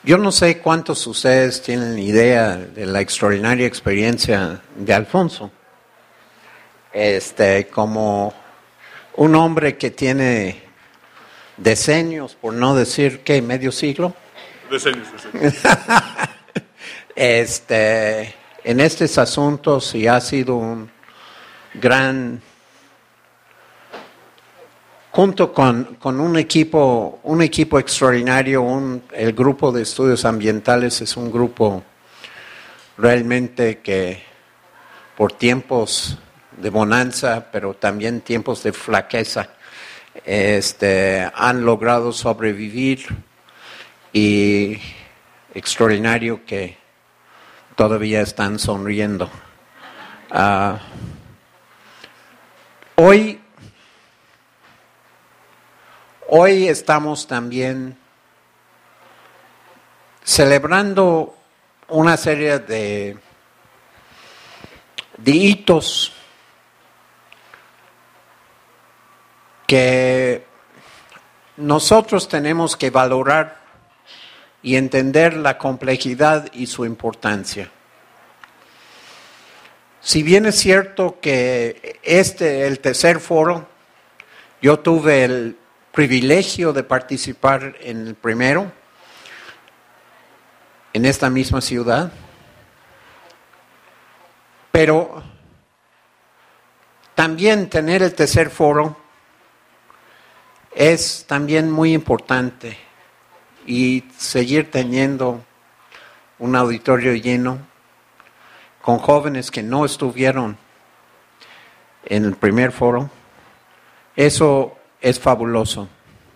Yo no sé cuántos de ustedes tienen idea de la extraordinaria experiencia de Alfonso. Como un hombre que tiene decenios, por no decir, ¿qué? ¿Medio siglo? Decenios. En estos asuntos, y ha sido un gran, junto con un equipo extraordinario, el grupo de estudios ambientales es un grupo realmente que por tiempos de bonanza, pero también tiempos de flaqueza, han logrado sobrevivir, y extraordinario que todavía están sonriendo. Hoy estamos también celebrando una serie de hitos que nosotros tenemos que valorar y entender la complejidad y su importancia. Si bien es cierto que el tercer foro, yo tuve el privilegio de participar en el primero, en esta misma ciudad, pero también tener el tercer foro es también muy importante, y seguir teniendo un auditorio lleno con jóvenes que no estuvieron en el primer foro, eso es fabuloso.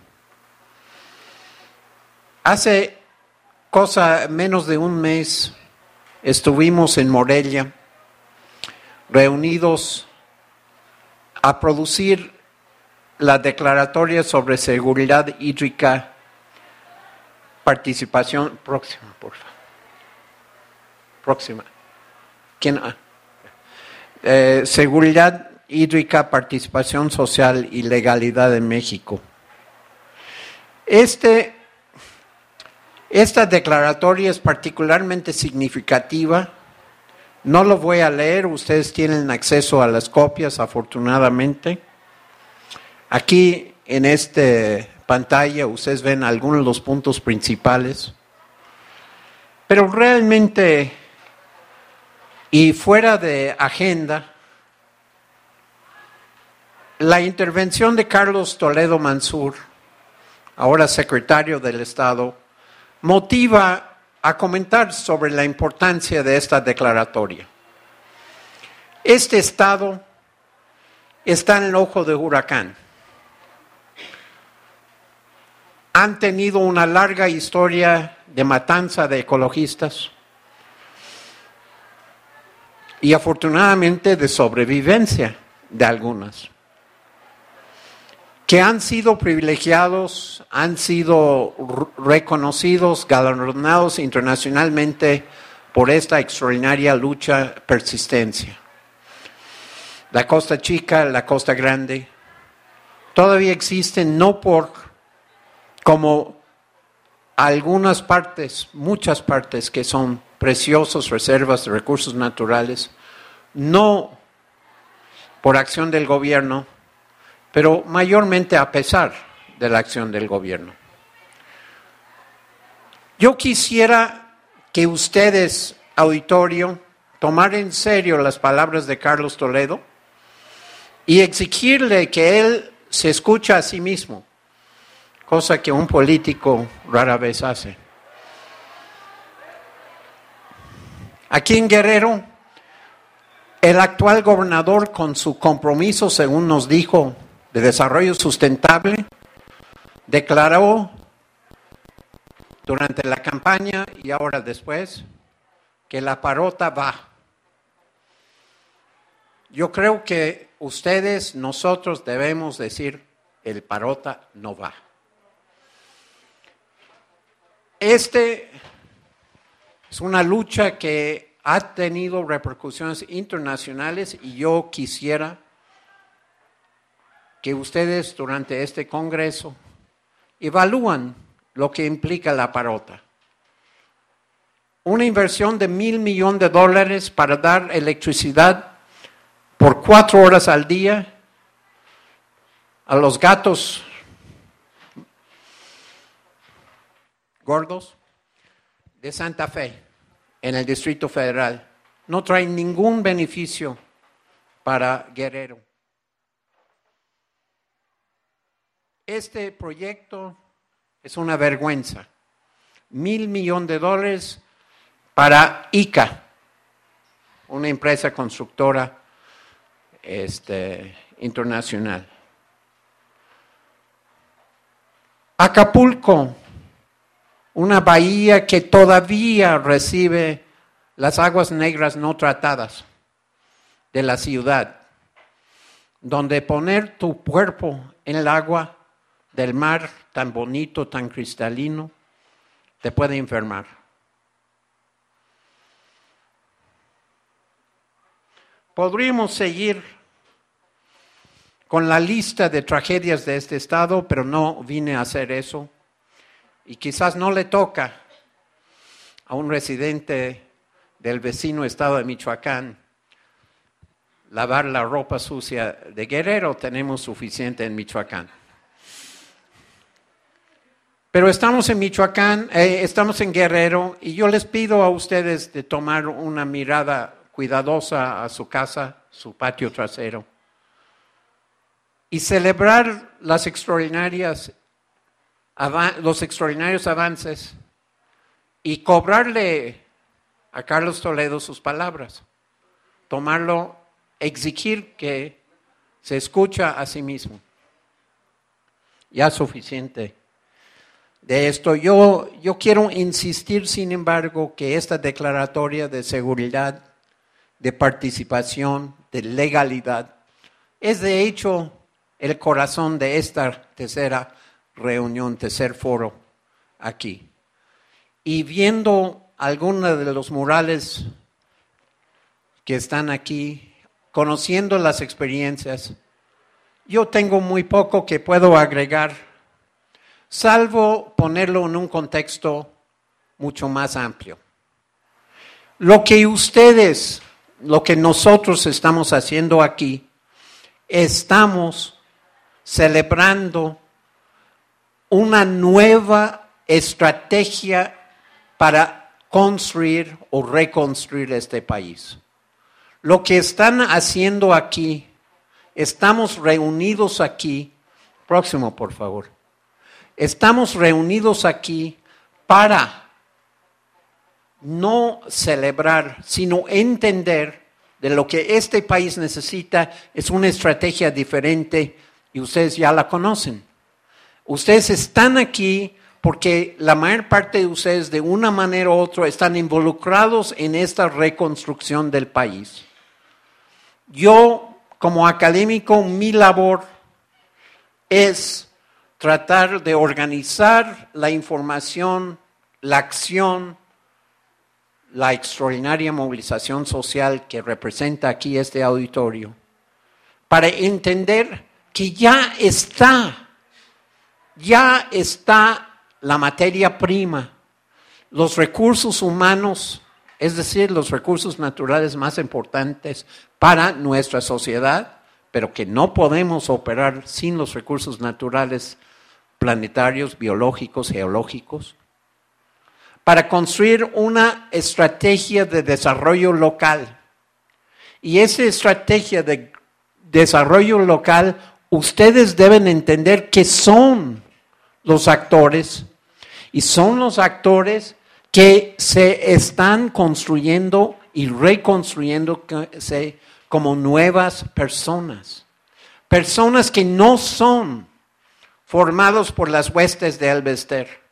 Hace menos de un mes estuvimos en Morelia reunidos a producir la declaratoria sobre seguridad hídrica. Participación próxima, por favor. Próxima. ¿Quién? Seguridad hídrica, participación social y legalidad en México. Esta declaratoria es particularmente significativa. No lo voy a leer, ustedes tienen acceso a las copias, afortunadamente. Aquí en pantalla ustedes ven algunos de los puntos principales, pero realmente, y fuera de agenda, la intervención de Carlos Toledo Mansur, ahora secretario del Estado, motiva a comentar sobre la importancia de esta declaratoria. Este Estado está en el ojo de huracán. Han tenido una larga historia de matanza de ecologistas y afortunadamente de sobrevivencia de algunas, que han sido privilegiados, han sido reconocidos, galardonados internacionalmente por esta extraordinaria lucha, persistencia. La Costa Chica, la Costa Grande, todavía existen como algunas partes, muchas partes que son preciosas reservas de recursos naturales, no por acción del gobierno, pero mayormente a pesar de la acción del gobierno. Yo quisiera que ustedes, auditorio, tomaran en serio las palabras de Carlos Toledo y exigirle que él se escuche a sí mismo, cosa que un político rara vez hace. Aquí en Guerrero, el actual gobernador, con su compromiso, según nos dijo, de desarrollo sustentable, declaró durante la campaña y ahora después que la parota va. Yo creo que ustedes, nosotros debemos decir, el parota no va. Es una lucha que ha tenido repercusiones internacionales y yo quisiera que ustedes durante este congreso evalúen lo que implica la parota. una inversión de $1,000 millones para dar electricidad por 4 horas al día a los gatos gordos de Santa Fe, en el Distrito Federal. No trae ningún beneficio para Guerrero. Este proyecto es una vergüenza. $1,000 millones para ICA, una empresa constructora internacional. Acapulco, una bahía que todavía recibe las aguas negras no tratadas de la ciudad, donde poner tu cuerpo en el agua del mar tan bonito, tan cristalino, te puede enfermar. Podríamos seguir con la lista de tragedias de este estado, pero no vine a hacer eso. Y quizás no le toca a un residente del vecino estado de Michoacán lavar la ropa sucia de Guerrero, tenemos suficiente en Michoacán. Pero estamos en Michoacán, estamos en Guerrero, y yo les pido a ustedes de tomar una mirada cuidadosa a su casa, su patio trasero, y celebrar los extraordinarios avances y cobrarle a Carlos Toledo sus palabras, tomarlo, exigir que se escucha a sí mismo. Ya suficiente de esto. Yo quiero insistir, sin embargo, que esta declaratoria de seguridad, de participación, de legalidad, es de hecho el corazón de esta tercera reunión, tercer foro aquí. Y viendo algunos de los murales que están aquí, conociendo las experiencias, yo tengo muy poco que puedo agregar, salvo ponerlo en un contexto mucho más amplio. Lo que nosotros estamos haciendo aquí, estamos celebrando una nueva estrategia para construir o reconstruir este país. Lo que están haciendo aquí, estamos reunidos aquí, próximo por favor, estamos reunidos aquí para no celebrar, sino entender de lo que este país necesita es una estrategia diferente y ustedes ya la conocen. Ustedes están aquí porque la mayor parte de ustedes de una manera u otra están involucrados en esta reconstrucción del país. Yo, como académico, mi labor es tratar de organizar la información, la acción, la extraordinaria movilización social que representa aquí este auditorio, para entender que ya está la materia prima, los recursos humanos, es decir, los recursos naturales más importantes para nuestra sociedad, pero que no podemos operar sin los recursos naturales planetarios, biológicos, geológicos, para construir una estrategia de desarrollo local. Y esa estrategia de desarrollo local, ustedes deben entender que son los actores, y son los actores que se están construyendo y reconstruyéndose como nuevas personas. Personas que no son formados por las huestes de Elbester.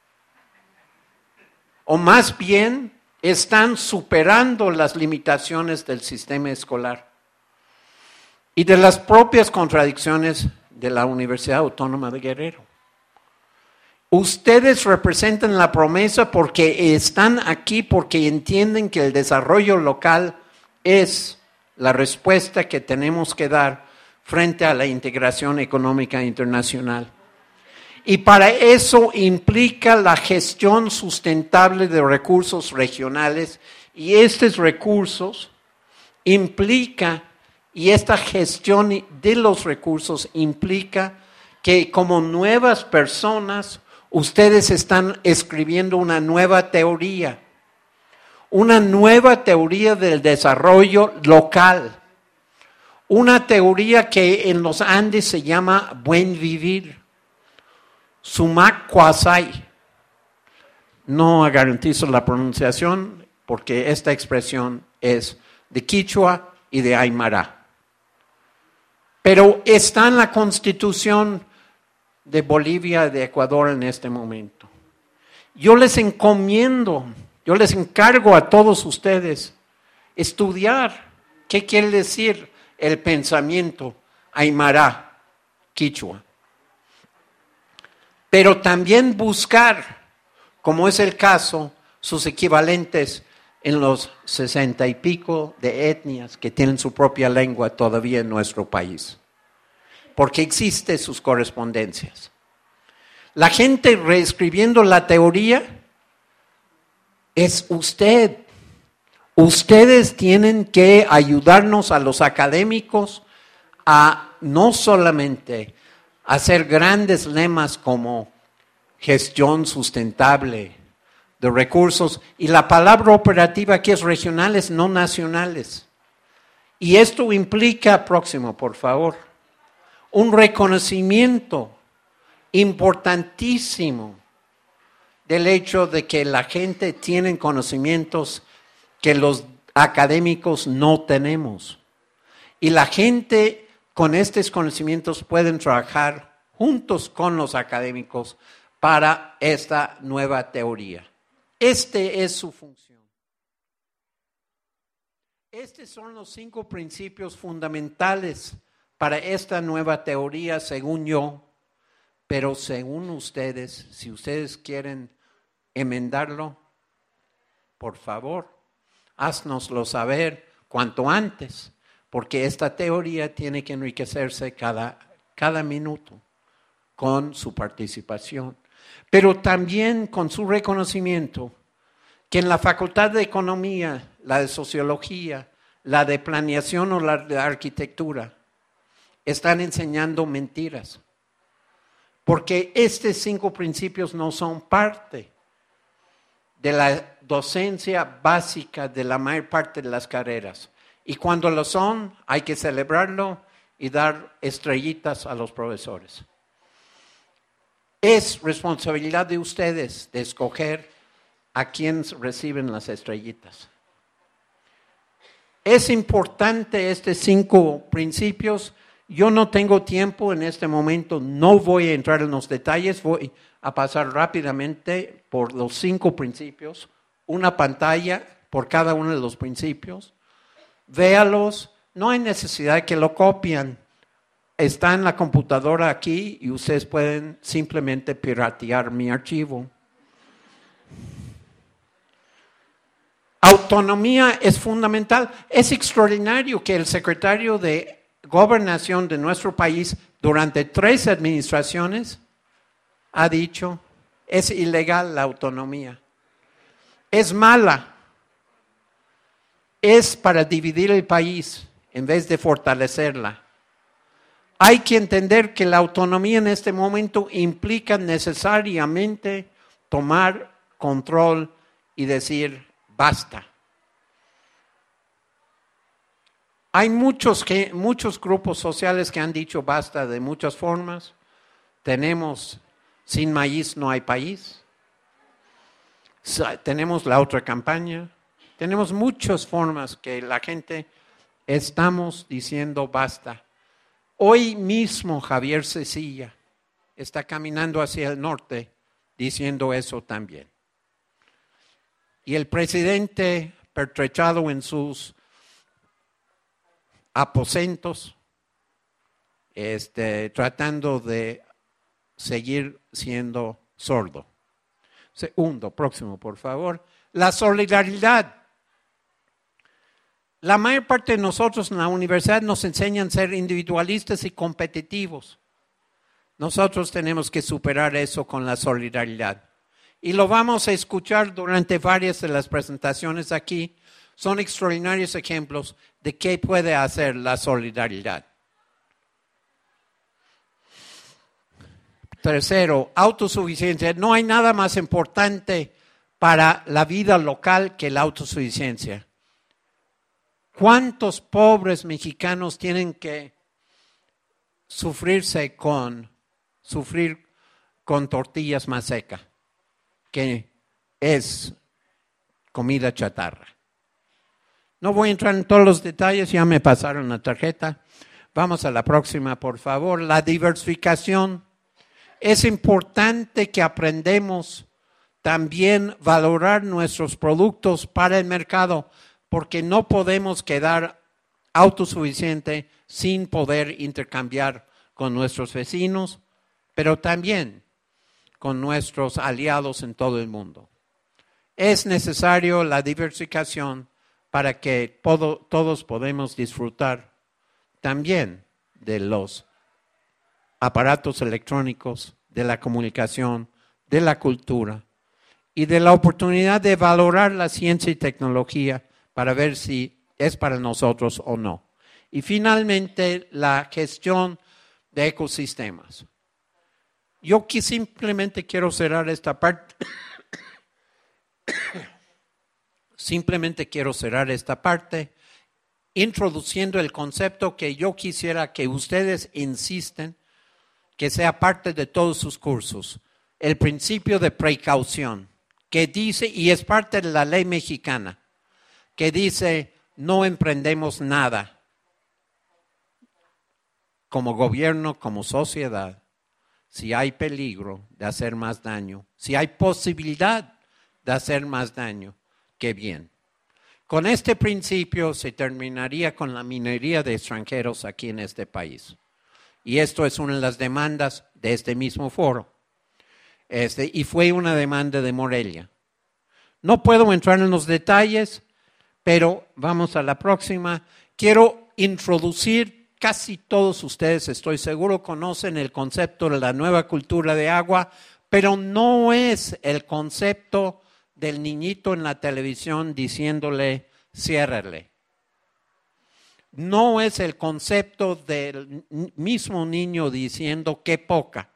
O más bien están superando las limitaciones del sistema escolar y de las propias contradicciones de la Universidad Autónoma de Guerrero. Ustedes representan la promesa porque están aquí, porque entienden que el desarrollo local es la respuesta que tenemos que dar frente a la integración económica internacional. Y para eso implica la gestión sustentable de recursos regionales y estos recursos implica, y esta gestión de los recursos implica que como nuevas personas ustedes están escribiendo una nueva teoría del desarrollo local, una teoría que en los Andes se llama buen vivir, sumac kwasai. No garantizo la pronunciación porque esta expresión es de Quichua y de Aymara. Pero está en la Constitución de Bolivia y de Ecuador en este momento. Yo les encargo a todos ustedes estudiar qué quiere decir el pensamiento Aymara, Quichua. Pero también buscar, como es el caso, sus equivalentes en los 60 y pico de etnias que tienen su propia lengua todavía en nuestro país. Porque existen sus correspondencias. La gente reescribiendo la teoría es usted. Ustedes tienen que ayudarnos a los académicos a no solamente hacer grandes lemas como gestión sustentable de recursos, y la palabra operativa aquí es regionales, no nacionales. Y esto implica, próximo por favor, un reconocimiento importantísimo del hecho de que la gente tiene conocimientos que los académicos no tenemos. Y la gente con estos conocimientos pueden trabajar juntos con los académicos para esta nueva teoría. Este es su función. Estos son los 5 principios fundamentales para esta nueva teoría, según yo, pero según ustedes, si ustedes quieren enmendarlo, por favor, háznoslo saber cuanto antes, porque esta teoría tiene que enriquecerse cada minuto con su participación, pero también con su reconocimiento que en la Facultad de Economía, la de Sociología, la de Planeación o la de Arquitectura, están enseñando mentiras, porque estos 5 principios no son parte de la docencia básica de la mayor parte de las carreras. Y cuando lo son, hay que celebrarlo y dar estrellitas a los profesores. Es responsabilidad de ustedes de escoger a quienes reciben las estrellitas. Es importante estos 5 principios. Yo no tengo tiempo en este momento, no voy a entrar en los detalles, voy a pasar rápidamente por los 5 principios, una pantalla por cada uno de los principios. Véalos, no hay necesidad de que lo copien. Está en la computadora aquí y ustedes pueden simplemente piratear mi archivo. Autonomía es fundamental. Es extraordinario que el secretario de Gobernación de nuestro país durante 3 administraciones ha dicho, es ilegal la autonomía. Es mala. Es para dividir el país en vez de fortalecerla. Hay que entender que la autonomía en este momento implica necesariamente tomar control y decir basta. Hay muchos grupos sociales que han dicho basta de muchas formas. Tenemos sin maíz no hay país. Tenemos la otra campaña. Tenemos muchas formas que la gente estamos diciendo basta. Hoy mismo Javier Cecilla está caminando hacia el norte diciendo eso también. Y el presidente, pertrechado en sus aposentos, tratando de seguir siendo sordo. Segundo, próximo, por favor. La solidaridad. La mayor parte de nosotros en la universidad nos enseñan a ser individualistas y competitivos. Nosotros tenemos que superar eso con la solidaridad. Y lo vamos a escuchar durante varias de las presentaciones aquí. Son extraordinarios ejemplos de qué puede hacer la solidaridad. Tercero, autosuficiencia. No hay nada más importante para la vida local que la autosuficiencia. ¿Cuántos pobres mexicanos tienen que sufrir con tortillas más secas, que es comida chatarra? No voy a entrar en todos los detalles, ya me pasaron la tarjeta. Vamos a la próxima, por favor. La diversificación. Es importante que aprendamos también valorar nuestros productos para el mercado, porque no podemos quedar autosuficientes sin poder intercambiar con nuestros vecinos, pero también con nuestros aliados en todo el mundo. Es necesario la diversificación para que todos podamos disfrutar también de los aparatos electrónicos, de la comunicación, de la cultura y de la oportunidad de valorar la ciencia y tecnología para ver si es para nosotros o no. Y finalmente, la gestión de ecosistemas. Yo simplemente quiero cerrar esta parte. Introduciendo el concepto que yo quisiera que ustedes insisten, que sea parte de todos sus cursos, el principio de precaución, que dice, y es parte de la ley mexicana, que dice, no emprendemos nada como gobierno, como sociedad, si hay peligro de hacer más daño, si hay posibilidad de hacer más daño que bien. Con este principio se terminaría con la minería de extranjeros aquí en este país. Y esto es una de las demandas de este mismo foro. Y fue una demanda de Morelia. No puedo entrar en los detalles, pero vamos a la próxima. Quiero introducir, casi todos ustedes, estoy seguro, conocen el concepto de la nueva cultura de agua, pero no es el concepto del niñito en la televisión diciéndole, ciérrale. No es el concepto del mismo niño diciendo qué poca.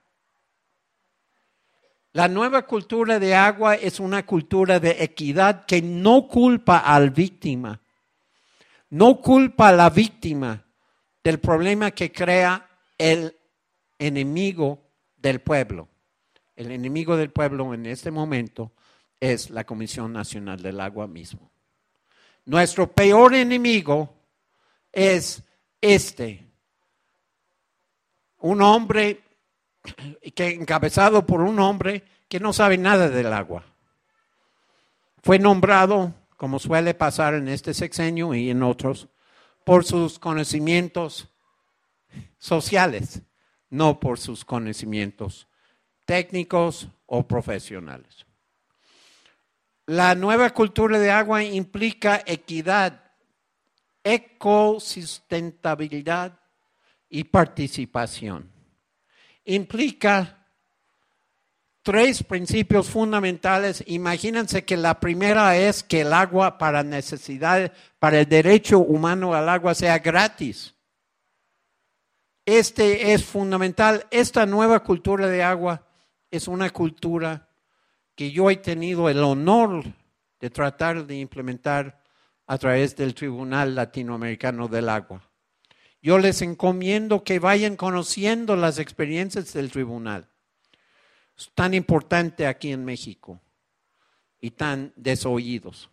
La nueva cultura de agua es una cultura de equidad que no culpa al víctima, no culpa a la víctima del problema que crea el enemigo del pueblo. El enemigo del pueblo en este momento es la Comisión Nacional del Agua mismo. Nuestro peor enemigo es un hombre encabezado por un hombre que no sabe nada del agua. Fue nombrado, como suele pasar en este sexenio y en otros, por sus conocimientos sociales, no por sus conocimientos técnicos o profesionales. La nueva cultura de agua implica equidad, ecosustentabilidad y participación. Implica 3 principios fundamentales. Imagínense que la primera es que el agua para necesidad, para el derecho humano al agua sea gratis. Este es fundamental. Esta nueva cultura de agua es una cultura que yo he tenido el honor de tratar de implementar a través del Tribunal Latinoamericano del Agua. Yo les encomiendo que vayan conociendo las experiencias del tribunal. Es tan importante aquí en México y tan desoídos.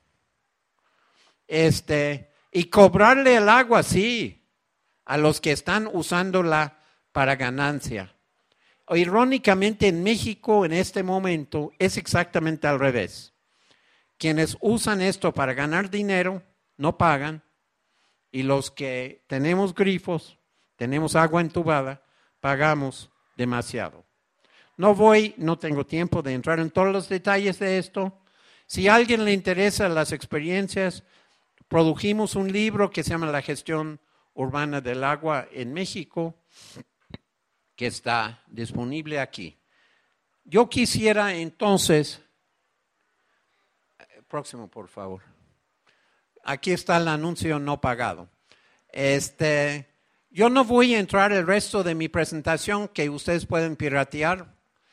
Y cobrarle el agua, sí, a los que están usándola para ganancia. Irónicamente, en México, en este momento, es exactamente al revés. Quienes usan esto para ganar dinero, no pagan. Y los que tenemos grifos, tenemos agua entubada, pagamos demasiado. No tengo tiempo de entrar en todos los detalles de esto. Si a alguien le interesan las experiencias, produjimos un libro que se llama La Gestión Urbana del Agua en México. que está disponible aquí. Yo quisiera entonces, próximo por favor, aquí está el anuncio no pagado. Yo no voy a entrar el resto de mi presentación que ustedes pueden piratear,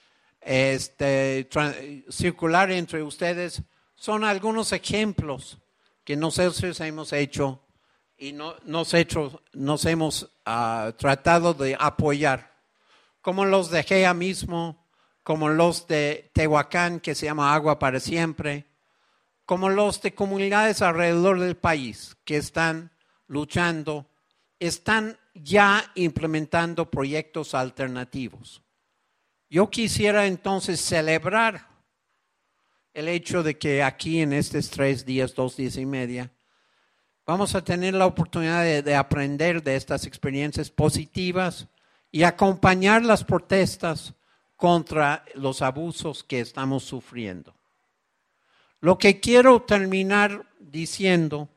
circular entre ustedes. Son algunos ejemplos que nosotros hemos hecho y nos hemos tratado de apoyar, como los de GEA mismo, como los de Tehuacán, que se llama Agua para Siempre, como los de comunidades alrededor del país que están luchando, están ya implementando proyectos alternativos. Yo quisiera entonces celebrar el hecho de que aquí en estos 3 días, 2 días y media, vamos a tener la oportunidad de aprender de estas experiencias positivas y acompañar las protestas contra los abusos que estamos sufriendo. Lo que quiero terminar diciendo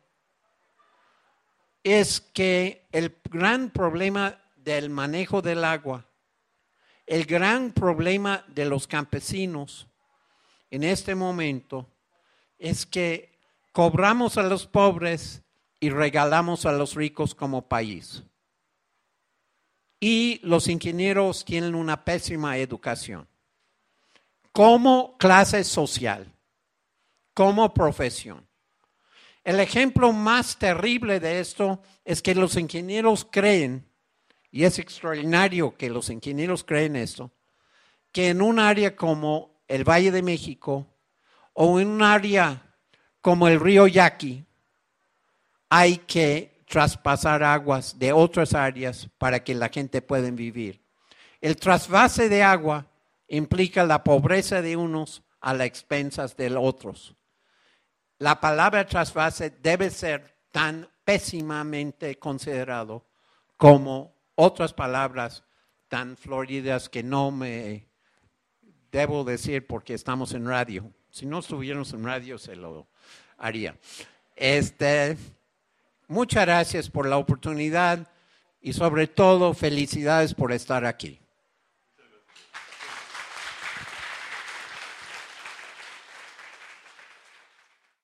es que el gran problema del manejo del agua, el gran problema de los campesinos en este momento es que cobramos a los pobres y regalamos a los ricos como país. Y los ingenieros tienen una pésima educación. Como clase social, como profesión. El ejemplo más terrible de esto es que los ingenieros creen, y es extraordinario que los ingenieros creen esto, que en un área como el Valle de México o en un área como el río Yaqui hay que traspasar aguas de otras áreas para que la gente pueda vivir. El trasvase de agua implica la pobreza de unos a las expensas de otros. La palabra trasvase debe ser tan pésimamente considerado como otras palabras tan floridas que no me debo decir porque estamos en radio. Si no estuviéramos en radio se lo haría. Muchas gracias por la oportunidad y sobre todo felicidades por estar aquí.